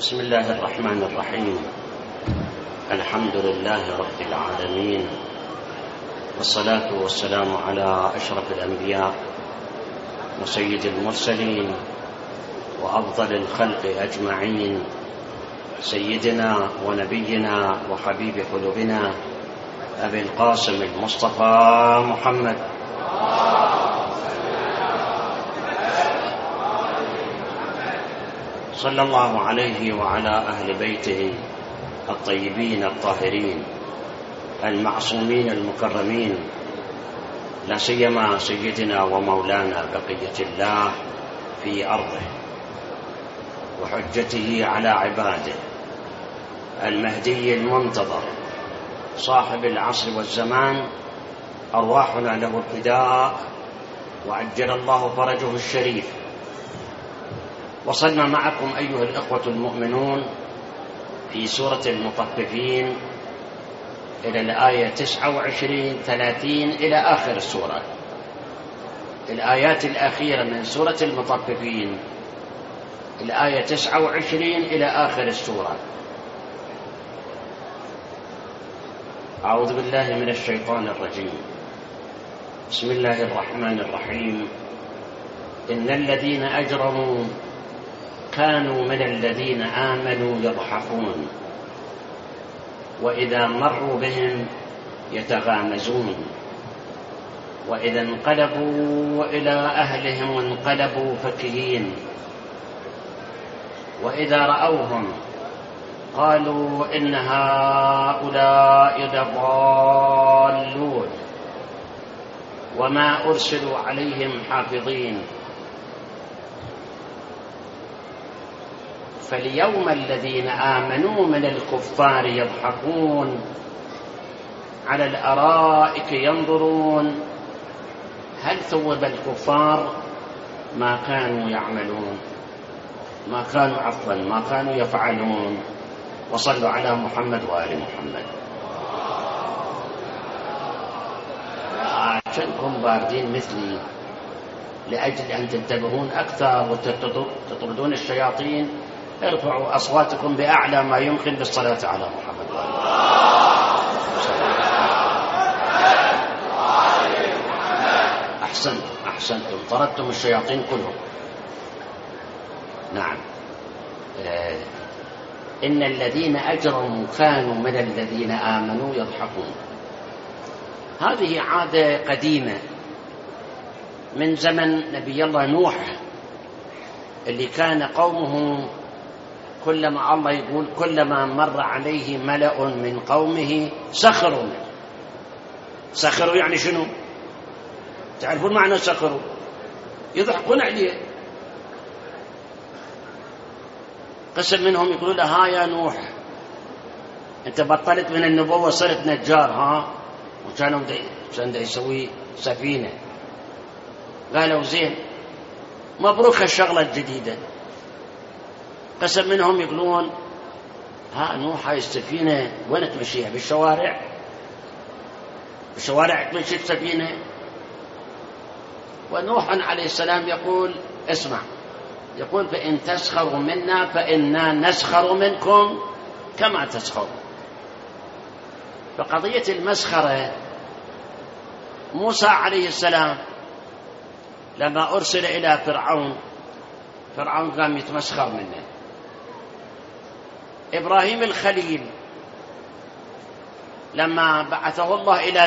بسم الله الرحمن الرحيم. الحمد لله رب العالمين، والصلاة والسلام على أشرف الأنبياء وسيد المرسلين وأفضل الخلق أجمعين، سيدنا ونبينا وحبيب قلوبنا أبي القاسم المصطفى محمد صلى الله عليه وعلى أهل بيته الطيبين الطاهرين المعصومين المكرمين، لا سيما سيدنا ومولانا بقية الله في أرضه وحجته على عباده، المهدي المنتظر صاحب العصر والزمان، أرواحنا له الفداء وعجل الله فرجه الشريف. وصلنا معكم أيها الإخوة المؤمنون في سورة المطففين إلى الآية 29-30 إلى آخر السورة، الآيات الأخيرة من سورة المطففين، الآية 29 إلى آخر السورة. أعوذ بالله من الشيطان الرجيم. بسم الله الرحمن الرحيم. إن الذين أجرموا كانوا من الذين آمنوا يضحكون وإذا مروا بهم يتغامزون وإذا انقلبوا إلى أهلهم انقلبوا فكهين وإذا رأوهم قالوا إن هؤلاء لضالون وما أرسلوا عليهم حافظين. فاليوم الذين آمنوا من الكفار يضحكون على الأرائك ينظرون هل ثوب الكفار ما كانوا يعملون ما كانوا يفعلون. وصلوا على محمد وآل محمد. عشانكم باردين مثلي، لأجل أن تنتبهون أكثر وتطردون الشياطين، ارفعوا أصواتكم بأعلى ما يمكن بالصلاة على محمد وآل محمد. أحسنتم، طردتم الشياطين كلهم. نعم. إن الذين أجرموا كانوا من الذين آمنوا يضحكون. هذه عادة قديمة من زمن نبي الله نوح، اللي كان قومه كلما الله يقول كلما مر عليه ملأ من قومه سخروا منه. سخروا يعني شنو؟ تعرفون معنى سخروا؟ يضحكون عليه. قسم منهم يقولون له ها يا نوح انت بطلت من النبوة صرت نجار، ها؟ وكانوا يسوي سفينة. قالوا زين مبروك الشغلة الجديدة. قسم منهم يقولون ها نوح هاي السفينة وين تمشيها؟ بالشوارع تمشي السفينة. ونوح عليه السلام يقول اسمع، يقول فإن تسخروا منا فإنا نسخر منكم كما تسخرون. فقضية المسخرة موسى عليه السلام لما أرسل إلى فرعون قام يتمسخر منه. إبراهيم الخليل لما بعثه الله إلى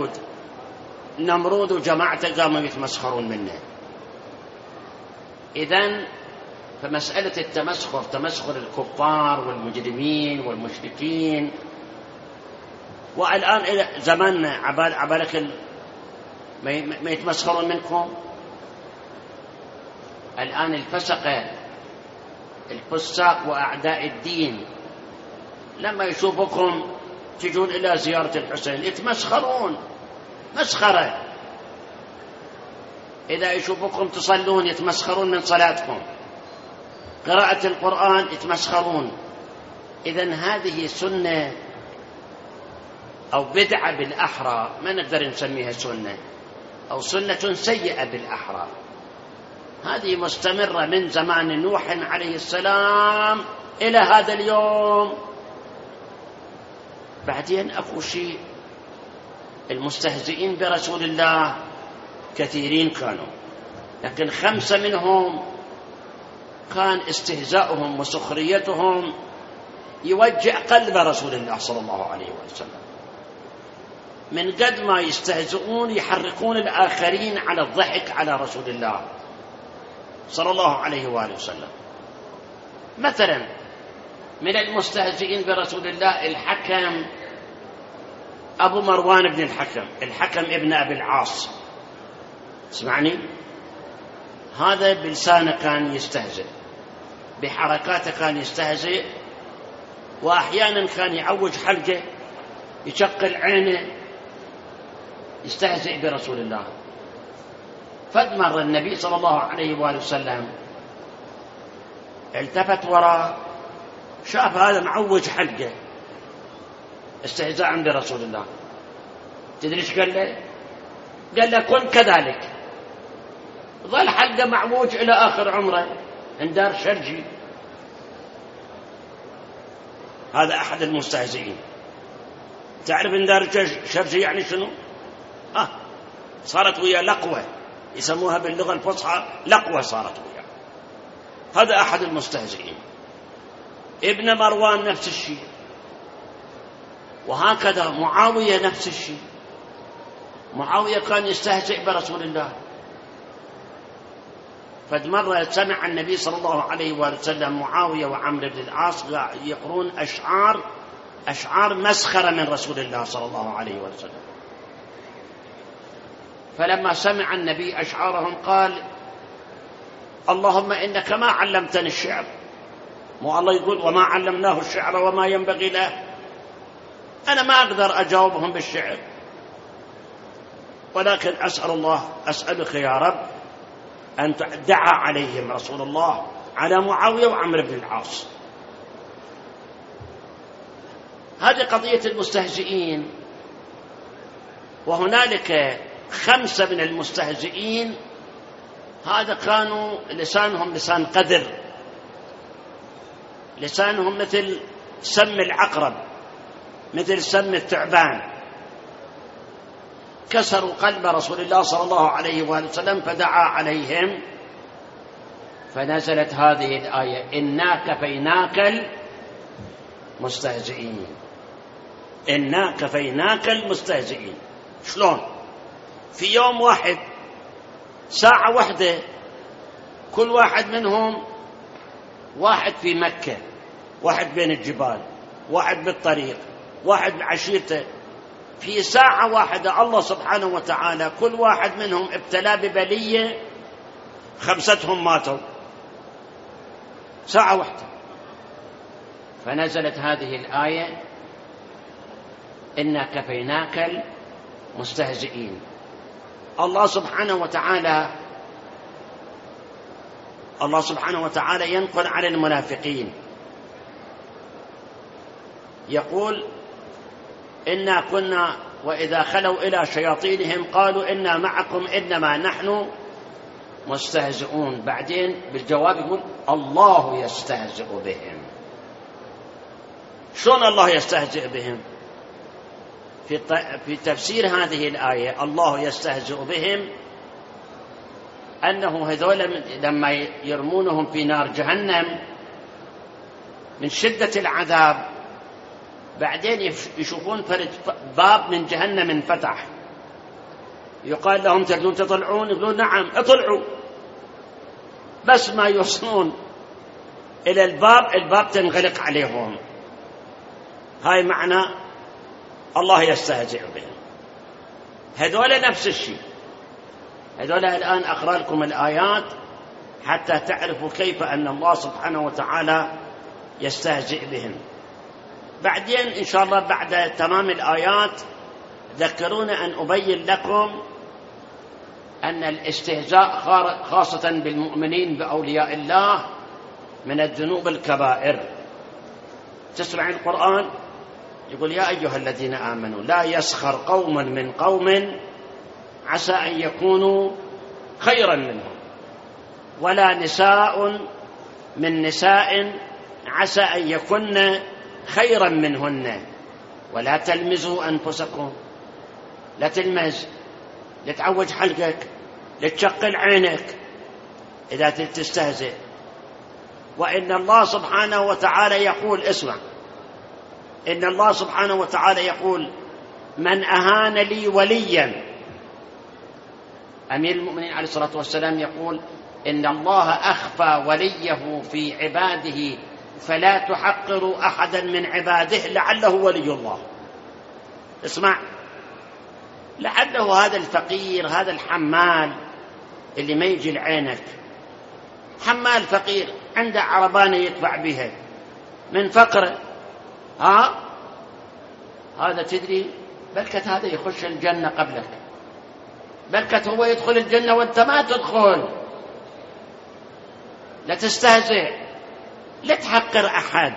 نمرود وجماعته قاموا يتمسخرون منه. إذن فمسألة التمسخر، تمسخر الكفار والمجرمين والمشركين، والآن إلى زماننا عبالك ما يتمسخرون منكم. الآن الفساق وأعداء الدين لما يشوفكم تجون إلى زيارة الحسين يتمسخرون مسخرة. إذا يشوفكم تصلون يتمسخرون من صلاتكم، قراءة القرآن يتمسخرون. إذن هذه سنة أو بدعة بالأحرى، ما نقدر نسميها سنة، أو سنة سيئة بالأحرى. هذه مستمرة من زمان نوح عليه السلام إلى هذا اليوم. بعدين أكو شيء، المستهزئين برسول الله كثيرين كانوا، لكن 5 منهم كان استهزاؤهم وسخريتهم يوجع قلب رسول الله صلى الله عليه وسلم، من قد ما يستهزئون يحرقون الآخرين على الضحك على رسول الله صلى الله عليه وآله وسلم. مثلا من المستهزئين برسول الله الحكم أبو مروان بن الحكم ابن أبي العاص. اسمعني، هذا بلسانه كان يستهزئ، بحركاته كان يستهزئ، وأحيانا كان يعوج حلقه، يشقل عينه، يستهزئ برسول الله. فمر النبي صلى الله عليه وآله وسلم التفت وراء، شاف هذا معوج حلقه استهزاء برسول الله. تدري ايش قال له؟ قال له كن كذلك. ظل حلقه معوج الى اخر عمره، اندار شرجي. هذا احد المستهزئين. تعرف اندار شرجي يعني شنو؟ صارت ويا لقوه، يسموها باللغه الفصحى لقوه صارت ويا. هذا احد المستهزئين. ابن مروان نفس الشيء، وهكذا معاوية نفس الشيء. معاوية كان يستهزئ برسول الله. فمرة سمع النبي صلى الله عليه وسلم معاوية وعمرو بن العاص يقرون أشعار مسخرة من رسول الله صلى الله عليه وسلم. فلما سمع النبي أشعارهم قال اللهم إنك ما علمتني الشعر. مو الله يقول وما علمناه الشعر وما ينبغي له؟ أنا ما أقدر أجاوبهم بالشعر، ولكن أسألك يا رب أن دعا عليهم رسول الله على معاوية وعمرو بن العاص. هذه قضية المستهزئين. وهنالك 5 من المستهزئين هذا كانوا لسانهم لسان قذر، لسانهم مثل سم العقرب، مثل سم الثعبان، كسروا قلب رسول الله صلى الله عليه وسلم فدعا عليهم، فنزلت هذه الآية إنا كفيناك المستهزئين. إنا كفيناك المستهزئين. شلون؟ في يوم واحد، ساعة واحدة، كل واحد منهم، واحد في مكة، واحد بين الجبال، واحد بالطريق، واحد بعشيرته، في ساعة واحدة الله سبحانه وتعالى كل واحد منهم ابتلى ببلية، 5 ماتوا ساعة واحدة. فنزلت هذه الآية إنا كفيناك المستهزئين. الله سبحانه وتعالى ينقل على المنافقين، يقول إنا كنا وإذا خلوا إلى شياطينهم قالوا إنا معكم إنما نحن مستهزئون. بعدين بالجواب يقول الله يستهزئ بهم. شلون الله يستهزئ بهم؟ في تفسير هذه الآية الله يستهزئ بهم أنه هذول لما يرمونهم في نار جهنم من شدة العذاب، بعدين يشوفون باب من جهنم انفتح، يقال لهم تريدون تطلعون؟ يقولون نعم اطلعوا. بس ما يوصلون إلى الباب تنغلق عليهم. هاي معنى الله يستهزئ بهم. هذول نفس الشيء. هذول الآن أقرأ لكم الآيات حتى تعرفوا كيف أن الله سبحانه وتعالى يستهزئ بهم. بعدين إن شاء الله بعد تمام الآيات ذكروني أن أبين لكم أن الاستهزاء خاصة بالمؤمنين بأولياء الله من الذنوب الكبائر. تسمع القرآن يقول يا أيها الذين آمنوا لا يسخر قوم من قوم عسى أن يكونوا خيرا منهم ولا نساء من نساء عسى أن يكن خيرا منهن. ولا تلمزوا أنفسكم، لا تلمز، لا تعوج حلقك، لا تشقل عينك إذا تستهزئ. وإن الله سبحانه وتعالى يقول، اسمع، إن الله سبحانه وتعالى يقول: من أهان لي وليا. أمير المؤمنين عليه الصلاة والسلام يقول: إن الله أخفى وليه في عباده فلا تحقروا أحدا من عباده لعله ولي الله. اسمع، لعله هذا الفقير، هذا الحمال اللي ما يجي لعينك، حمال فقير عنده عربانة يدفع بها من فقره، هذا تدري بلكت هذا يخش الجنة قبلك، بلكت هو يدخل الجنة وانت ما تدخل. لا تستهزئ، لا تحقر أحد،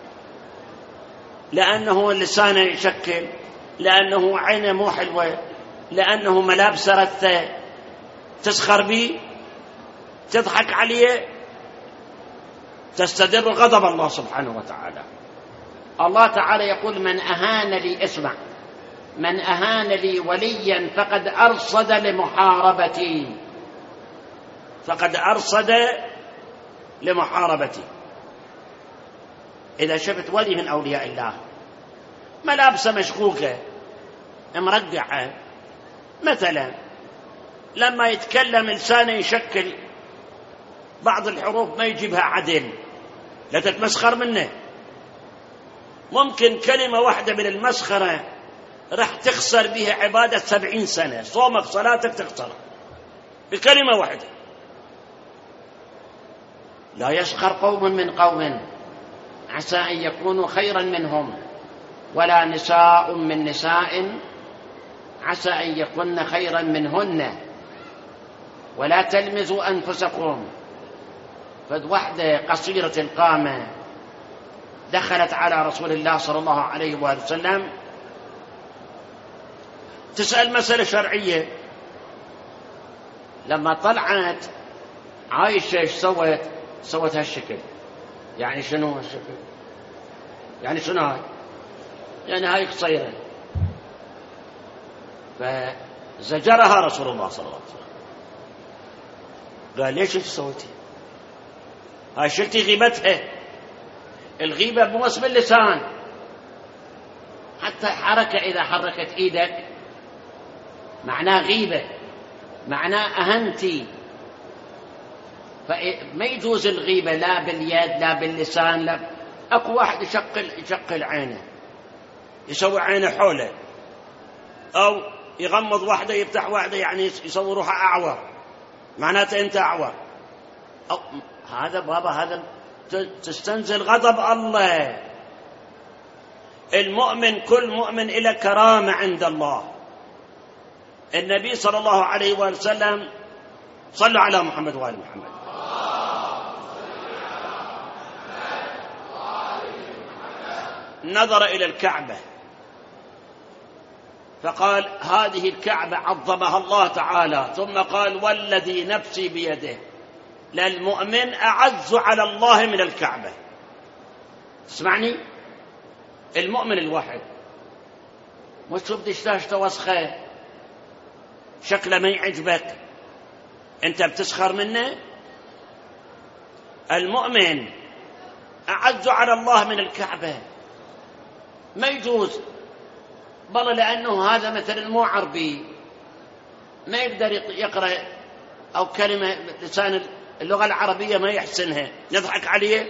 لأنه لسانه يشكل، لأنه عينه مو حلوة، لأنه ملابسه رثة، تسخر به، تضحك عليه، تستدر غضب الله سبحانه وتعالى. الله تعالى يقول: من أهان لي، اسمع، من أهان لي وليا فقد أرصد لمحاربتي، فقد أرصد لمحاربتي. إذا شفت ولي من أولياء الله ملابسه مشقوقة مرقعة مثلا، لما يتكلم لسانه يشكل بعض الحروف ما يجيبها عدل، لا تتمسخر منه. ممكن كلمة واحدة من المسخرة راح تخسر بها عبادة 70 سنة، صومك صلاتك تخسر بكلمة واحدة. لا يسخر قوم من قوم عسى أن يكونوا خيرا منهم، ولا نساء من نساء عسى أن يكون خيرا منهن، ولا تلمزوا أنفسكم. فد وحدة قصيرة القامة دخلت على رسول الله صلى الله عليه وآله وسلم تسأل مسألة شرعية. لما طلعت عايشة ايش سوت هالشكل. يعني شنو هالشكل؟ يعني شنو هاي؟ يعني هاي قصيرة. فزجرها رسول الله صلى الله عليه وسلم، قال: ليش ايش سويتي؟ هاي شلتي غيبتها. الغيبة بوصف اللسان، حتى حركة إذا حركت إيدك معناه غيبة، معناه أهنتي. فما يجوز الغيبة لا باليد لا باللسان لا. أكو واحد يشقل عينه، يسوي عينه حوله، أو يغمض واحدة يفتح واحدة، يعني يسوي روحه أعور، معناته أنت أعور. أو هذا بابا، هذا تستنزل غضب الله. المؤمن كل مؤمن إلى كرامة عند الله. النبي صلى الله عليه وسلم، صلوا على محمد وآل محمد، نظر إلى الكعبة فقال: هذه الكعبة عظمها الله تعالى، ثم قال: والذي نفسي بيده للمؤمن أعز على الله من الكعبة. اسمعني، المؤمن الواحد مش تشوف دشتاشته وسخة شكله ما يعجبك انت بتسخر منه. المؤمن أعز على الله من الكعبة، ما يجوز. بل لأنه هذا مثلا مو عربي، ما يقدر يقرأ، أو كلمة لسان اللغة العربية ما يحسنها، نضحك عليه.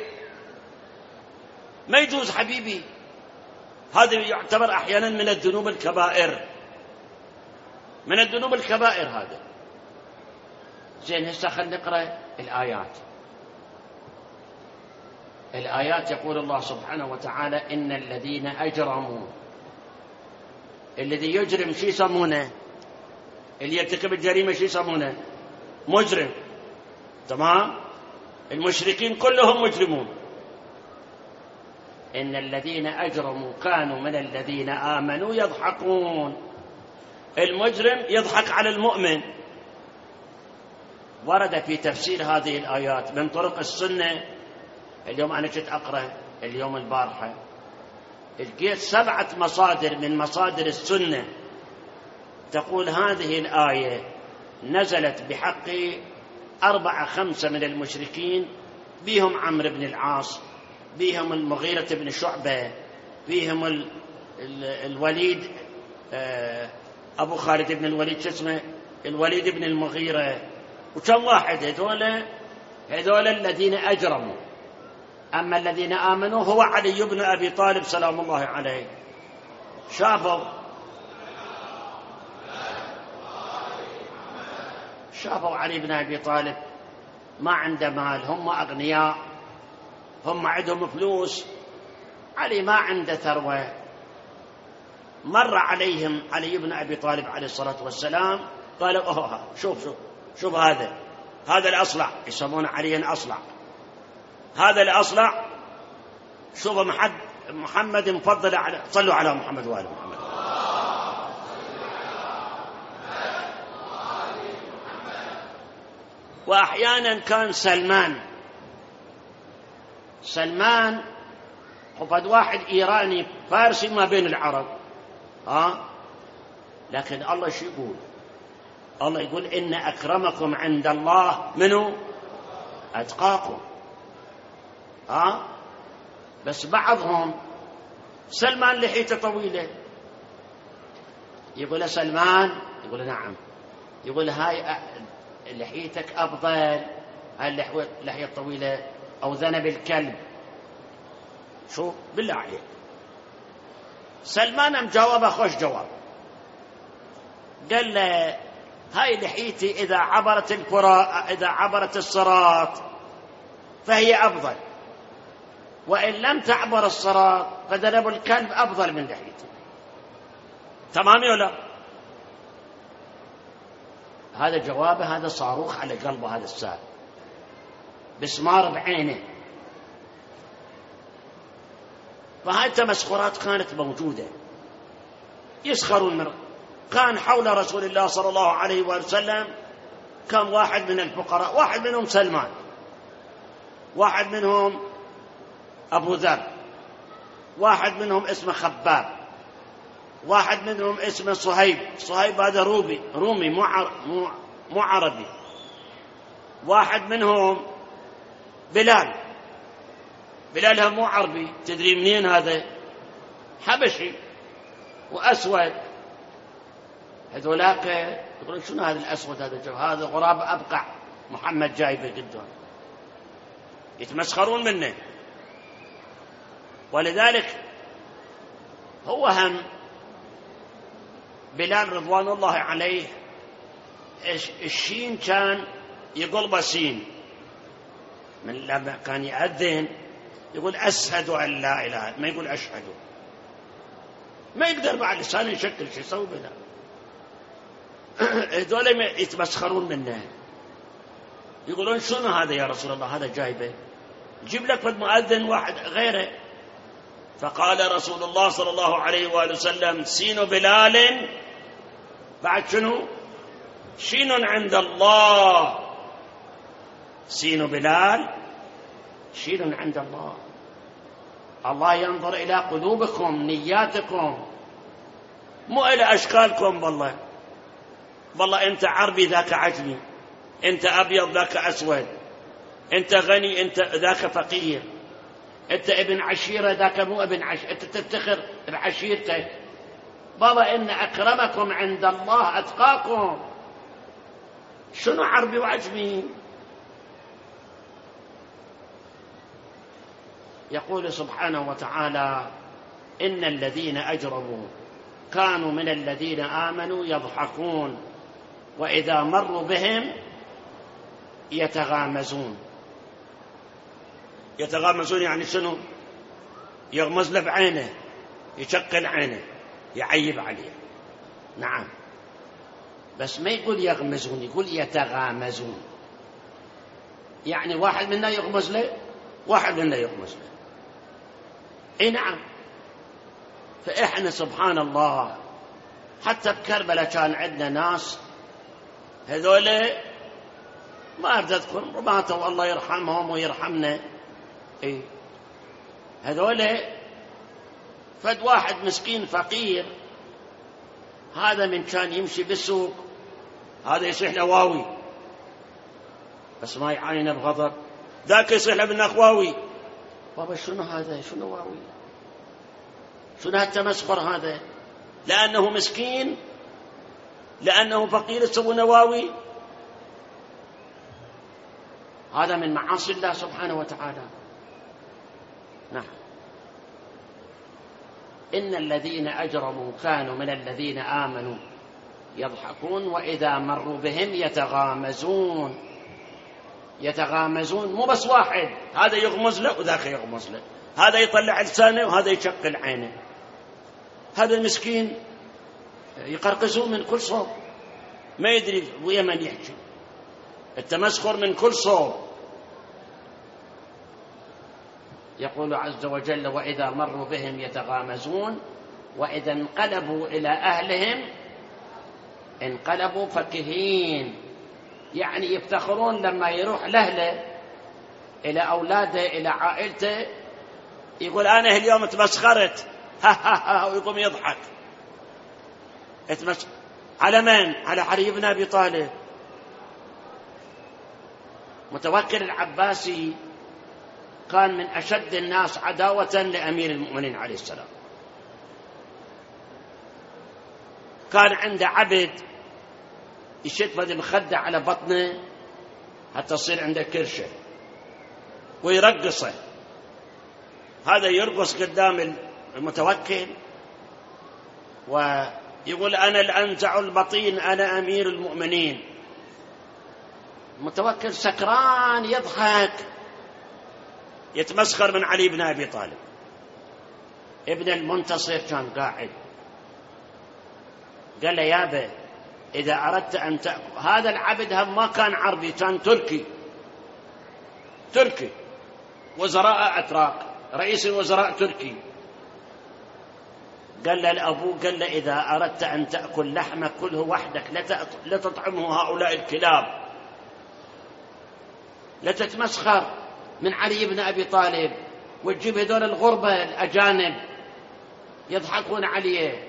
ما يجوز حبيبي، هذا يعتبر أحيانا من الذنوب الكبائر، من الذنوب الكبائر هذا. زين، هسه خلينا نقرأ الآيات. الآيات يقول الله سبحانه وتعالى: إن الذين أجرموا. الذي يجرم شو يسمونه؟ اللي يرتكب الجريمة شو يسمونه؟ مجرم. تمام؟ المشركين كلهم مجرمون. إن الذين أجرموا كانوا من الذين آمنوا يضحكون. المجرم يضحك على المؤمن، ورد في تفسير هذه الآيات من طرق السنة. اليوم أنا كنت أقرأ اليوم البارحة لقيت 7 مصادر من مصادر السنة تقول هذه الآية نزلت بحق 4-5 من المشركين، بهم عمرو بن العاص، بهم المغيرة بن شعبة، بهم الوليد أبو خالد بن الوليد شو اسمه، الوليد بن المغيرة، وكم واحد. هذول الذين أجرموا. أما الذين آمنوا هو علي بن أبي طالب سلام الله عليه. شافوا علي بن أبي طالب ما عنده مال، هم أغنياء، هم عندهم فلوس، علي ما عنده ثروة. مر عليهم علي بن أبي طالب عليه الصلاة والسلام، قالوا أوه شوف هذا الأصلع، يسمون عليا أصلع، هذا الأصلع، شوف محمد مفضل على، صلوا على محمد وآل محمد. وأحيانا كان سلمان وقد واحد إيراني فارسي ما بين العرب، لكن الله شو يقول؟ الله يقول إن أكرمكم عند الله منو؟ أتقاكم. بس بعضهم سلمان لحيته طويلة، يقول سلمان، يقول نعم، يقول هاي لحيتك أفضل، هاي اللحية الطويلة أو ذنب الكلب. شو بالله عليك؟ سلمان مجاوبه خوش جواب، قال له هاي لحيتي إذا عبرت الصراط فهي أفضل، وإن لم تعبر الصراط فذنب الكلب أفضل من لحيتي. تمام ولا؟ هذا جوابه، هذا صاروخ على قلبه، هذا السائل بسمار بعينه. فهاي التمسخرات كانت موجودة، يسخرون من. كان حول رسول الله صلى الله عليه وسلم كان واحد من الفقراء، واحد منهم سلمان، واحد منهم أبو ذر، واحد منهم اسمه خباب، واحد منهم اسمه صهيب هذا رومي مو عربي، واحد منهم بلال هم مو عربي، تدري منين هذا؟ حبشي وأسود. هذولاك يقولون شنو هذا الأسود هذا غراب أبقع محمد جايبه قدام، يتمسخرون منه. ولذلك هو هم بلال رضوان الله عليه الشين كان يقلب سين، من لما كان يأذن يقول أشهد أن لا إله، ما يقول أشهد، ما يقدر بعد لسانه يشكل شيء يسوي بلا. هذول يتمسخرون منه، يقولون شنو هذا يا رسول الله؟ هذا جايبه، جيب لك مؤذن واحد غيره. فقال رسول الله صلى الله عليه وآله وسلم سين بلال بعد شنو؟ شين عند الله. سين بلال شين عند الله. الله ينظر إلى قلوبكم، نياتكم، مو إلى أشكالكم. والله أنت عربي ذاك عجمي، أنت أبيض ذاك أسود، أنت غني أنت ذاك فقير، أنت ابن عشيرة ذاك مو ابن عشيرة، أنت تفتخر بعشيرتك. بابا إن أكرمكم عند الله أتقاكم. شنو عربي وعجمي؟ يقول سبحانه وتعالى إن الذين أجرموا كانوا من الذين آمنوا يضحكون وإذا مروا بهم يتغامزون. يتغامزون يعني شنو؟ يغمز له بعينه، يشقل عينه، يعيب عليه. نعم، بس ما يقول يغمزون، يقول يتغامزون، يعني واحد منا يغمز له، واحد منا يغمز له. اي نعم. فإحنا سبحان الله حتى بكربلاء كان عندنا ناس هذول ما أريد أذكر، ماتوا الله يرحمهم ويرحمنا. إيه هذول فد واحد مسكين فقير، هذا من كان يمشي بالسوق هذا يصيح له واوي بس ما يعاينه بغضب، ذاك يصيح له بالنخواوي. بابا شنو هذا؟ شنو واوي؟ شنو هالتمسخر هذا؟ لأنه مسكين، لأنه فقير يسوون واوي؟ هذا من معاصي الله سبحانه وتعالى. نعم. إن الذين أجرموا كانوا من الذين آمنوا يضحكون وإذا مروا بهم يتغامزون. يتغامزون مو بس واحد، هذا يغمز له وذاك يغمز له، هذا يطلع لسانه وهذا يشقل عينه، هذا المسكين يقرقزون من كل صوب، ما يدري ويا من يحكي، التمسخر من كل صوب. يقول عز وجل وإذا مروا بهم يتغامزون وإذا انقلبوا إلى أهلهم انقلبوا فكهين، يعني يفتخرون لما يروح لأهله إلى أولاده إلى عائلته، يقول أنا اليوم تمسخرت ويقوم يضحك. على من؟ على علي بن أبي طالب. متوكل العباسي كان من أشد الناس عداوة لأمير المؤمنين عليه السلام. كان عنده عبد يشد بهذه المخدة على بطنه حتى تصير عنده كرشة ويرقصه، هذا يرقص قدام المتوكل ويقول أنا الأنزع البطين أنا أمير المؤمنين. المتوكل سكران يضحك يتمسخر من علي بن أبي طالب. ابن المنتصر كان قاعد قال له يابا إذا أردت أن تأكل، هذا العبد هم ما كان عربي، كان تركي وزراء أتراك، رئيس الوزراء تركي. قال له لأبوه قال له إذا أردت أن تأكل لحمك كله وحدك، لا تطعمه هؤلاء الكلاب، لا تتمسخر من علي بن أبي طالب وتجيب هذول الغربة الأجانب يضحكون عليه.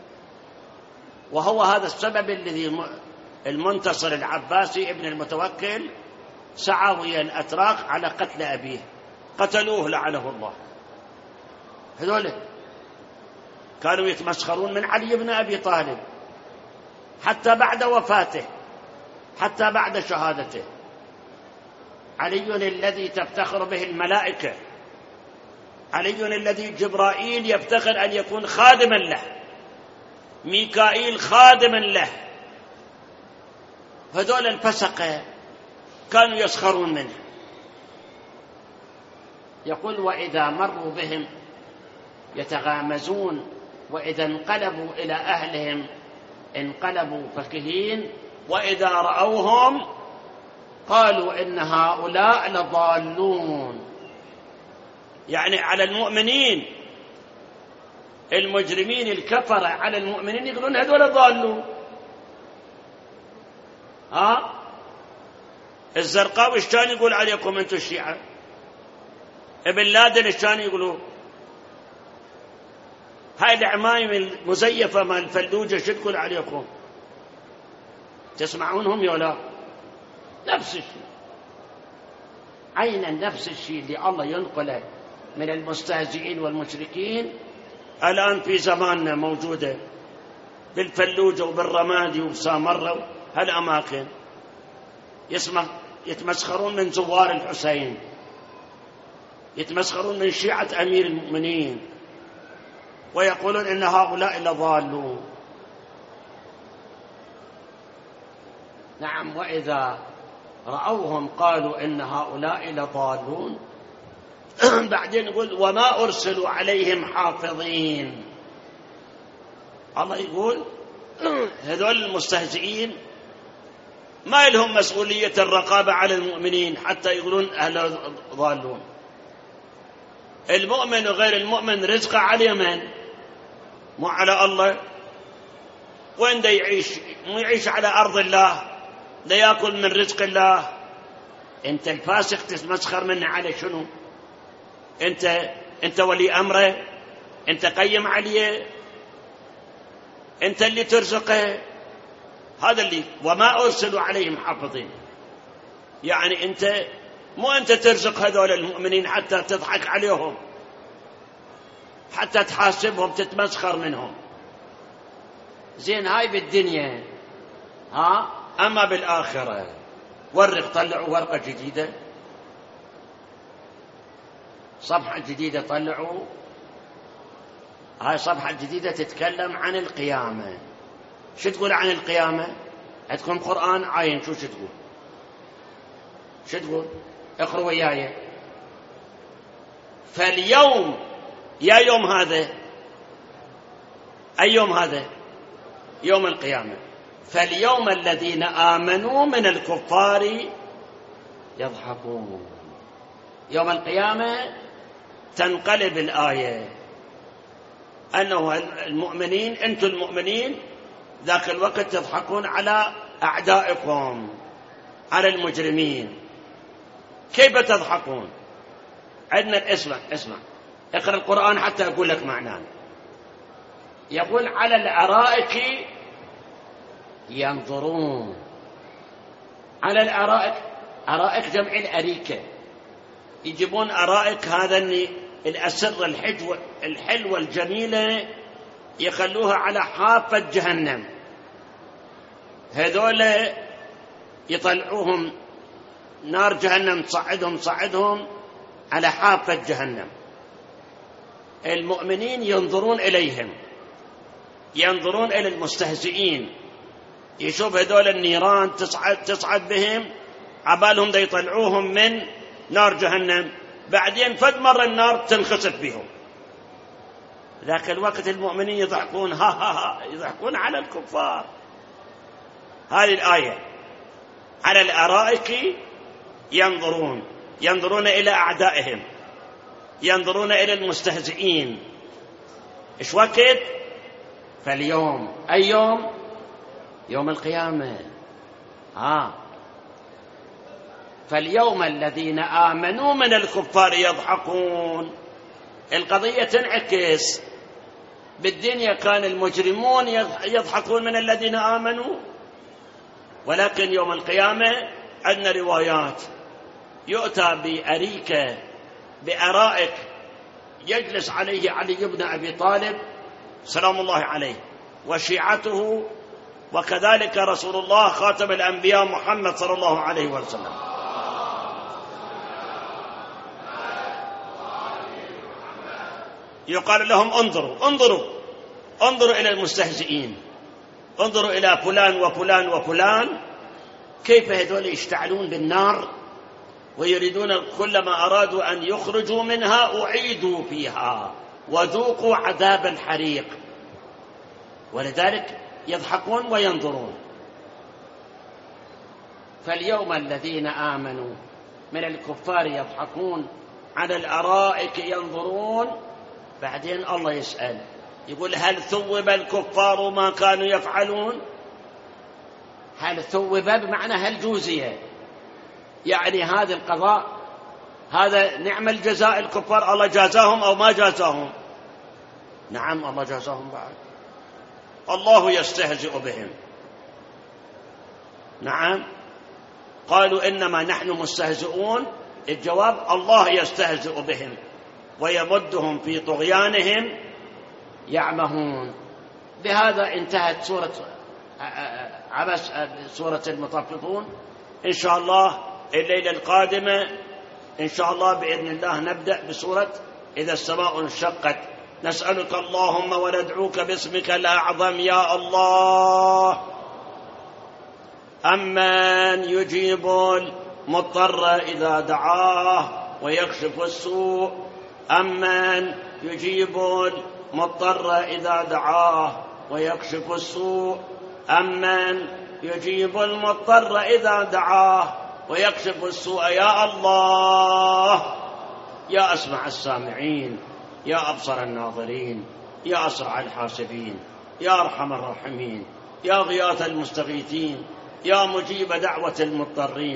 وهو هذا السبب الذي المنتصر العباسي ابن المتوكل سعى ويا الأتراك على قتل أبيه، قتلوه لعنه الله. هذول كانوا يتمسخرون من علي بن أبي طالب حتى بعد وفاته، حتى بعد شهادته. علي الذي تفتخر به الملائكة، علي الذي جبرائيل يفتخر أن يكون خادما له، ميكائيل خادما له. هذول الفسقة كانوا يسخرون منه. يقول وإذا مروا بهم يتغامزون وإذا انقلبوا إلى أهلهم انقلبوا فكهين وإذا رأوهم قالوا إن هؤلاء لضالون. يعني على المؤمنين المجرمين الكفرة على المؤمنين يقولون هذول ضالون. الزرقاوي ايش كان يقول عليكم انتم الشيعة؟ ابن لادن ايش كان يقولوا؟ هاي العمايم المزيفة مال الفلوجة شو تقول عليكم؟ تسمعونهم يا لا؟ نفس الشيء، عينا نفس الشيء اللي الله ينقله من المستهزئين والمشركين الآن في زماننا موجودة بالفلوجة وبالرمادي وبسامرة هالأماكن. يتمسخرون من زوار الحسين، يتمسخرون من شيعة أمير المؤمنين ويقولون إن هؤلاء لضالون. نعم وإذا رأوهم قالوا إن هؤلاء لضالون. بعدين يقول وما أرسلوا عليهم حافظين. الله يقول هذول المستهزئين ما لهم مسؤولية الرقابة على المؤمنين حتى يقولون أهل ضالون. المؤمن وغير المؤمن رزقه على من؟ مو على الله. وين دا يعيش؟ مو يعيش على أرض الله، لا يأكل من رزق الله، أنت الفاسق تتمسخر منه على شنو؟ أنت ولي أمره، أنت قيم عليه، أنت اللي ترزقه، هذا اللي وما أرسلوا عليهم حافظين. يعني أنت مو أنت ترزق هذول المؤمنين حتى تضحك عليهم، حتى تحاسبهم تتمسخر منهم. زين هاي بالدنيا، أما بالآخرة طلعوا ورقة جديدة، صفحة جديدة طلعوا. هاي صفحة جديدة تتكلم عن القيامة. شو تقول عن القيامة؟ عندكم قرآن عاين، شو تقول؟ شو تقول؟ اقرأوا وياي. فاليوم، يا يوم هذا، أي يوم هذا؟ يوم القيامة. فاليوم الذين آمنوا من الكفار يضحكون. يوم القيامة تنقلب الآية أنه المؤمنين، أنتم المؤمنين ذاك الوقت تضحكون على أعدائكم، على المجرمين. كيف تضحكون؟ عندنا اسمع اقرأ القرآن حتى أقول لك معناه. يقول على الأرائك ينظرون. على الأرائك، أرائك جمع الأريكة، يجيبون أرائك، هذا الأسر الحلوة الجميلة يخلوها على حافة جهنم، هذول يطلعوهم نار جهنم تصعدهم على حافة جهنم. المؤمنين ينظرون إليهم، ينظرون إلى المستهزئين، يشوف هذول النيران تصعد بهم، عبالهم دا يطلعوهم من نار جهنم، بعدين فد مرة النار تنخسف بهم. ذاك الوقت المؤمنين يضحكون، يضحكون على الكفار. هذه الآية على الأرائك ينظرون إلى أعدائهم، ينظرون إلى المستهزئين. إيش وقت؟ فاليوم، أي يوم؟ يوم القيامة. فاليوم الذين آمنوا من الكفار يضحكون. القضية تنعكس. بالدنيا كان المجرمون يضحكون من الذين آمنوا، ولكن يوم القيامة عندنا روايات يؤتى بأريكة، بأرائك يجلس عليه علي بن أبي طالب سلام الله عليه وشيعته، وكذلك رسول الله خاتم الأنبياء محمد صلى الله عليه وسلم. يقال لهم انظروا إلى المستهزئين، انظروا إلى فلان وفلان وفلان، كيف هذول يشتعلون بالنار ويريدون كلما أرادوا أن يخرجوا منها أعيدوا فيها وذوقوا عذاب الحريق، ولذلك يضحكون وينظرون. فاليوم الذين آمنوا من الكفار يضحكون على الأرائك ينظرون. بعدين الله يسأل يقول هل ثوب الكفار ما كانوا يفعلون؟ هل ثوب بمعنى هل جوزية، يعني هذا القضاء، هذا نعم الجزاء الكفار، الله جازاهم أو ما جازاهم؟ نعم الله جازاهم. بعد الله يستهزئ بهم. نعم، قالوا إنما نحن مستهزئون. الجواب الله يستهزئ بهم ويمدهم في طغيانهم يعمهون. بهذا انتهت سورة عبس، سورة المطففون. إن شاء الله الليلة القادمة إن شاء الله بإذن الله نبدأ بسورة إذا السماء انشقت. نسألك اللهم وندعوك باسمك الأعظم يا الله، أمن يجيب المضطر إذا دعاه ويكشف السوء، أمن يجيب المضطر إذا دعاه ويكشف السوء، أمن يجيب المضطر إذا دعاه ويكشف السوء. يا الله، يا أسمع السامعين، يا أبصر الناظرين، يا أسرع الحاسبين، يا أرحم الراحمين، يا غياث المستغيثين، يا مجيب دعوة المضطرين،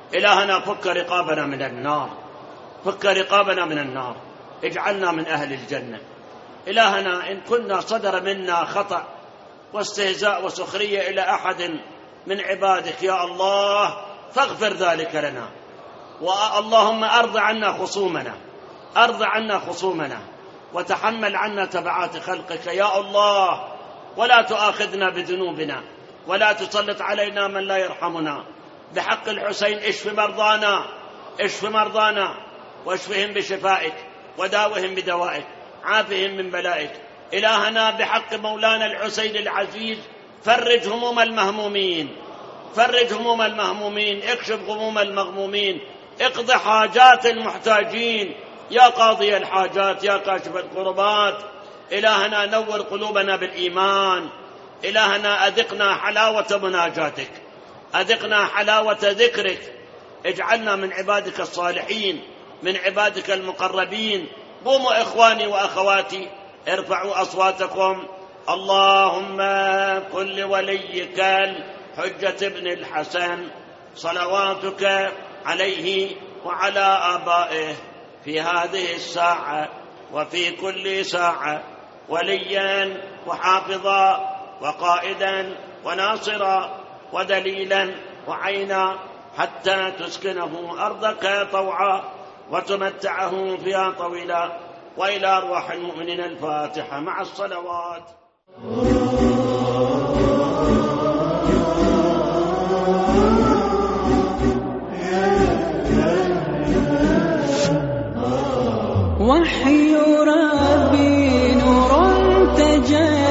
إلهنا فك رقابنا من النار، فك رقابنا من النار، اجعلنا من أهل الجنة. إلهنا إن كنا صدر منا خطأ واستهزاء وسخرية إلى أحد من عبادك يا الله فاغفر ذلك لنا. اللهم أرض عنا خصومنا، أرض عنا خصومنا، وتحمل عنا تبعات خلقك يا الله، ولا تؤاخذنا بذنوبنا، ولا تسلط علينا من لا يرحمنا. بحق الحسين اشف مرضانا، اشف مرضانا، واشفهم بشفائك، وداوهم بدوائك، عافهم من بلائك. إلهنا بحق مولانا الحسين العزيز فرج هموم المهمومين، فرج هموم المهمومين، اكشف غموم المغمومين، اقض حاجات المحتاجين يا قاضي الحاجات، يا كاشف الكربات. إلهنا نور قلوبنا بالإيمان. إلهنا أذقنا حلاوة مناجاتك، أذقنا حلاوة ذكرك. اجعلنا من عبادك الصالحين، من عبادك المقربين. قوموا إخواني وأخواتي ارفعوا أصواتكم. اللهم كن لوليك الحجة ابن الحسن صلواتك عليه وعلى آبائه في هذه الساعة وفي كل ساعة وليا وحافظا وقائدا وناصرا ودليلا وعينا، حتى تسكنه أرضك طوعا وتمتعه فيها طويلا. وإلى أرواح المؤمنين الفاتحة مع الصلوات. وحي ربي نور تجلى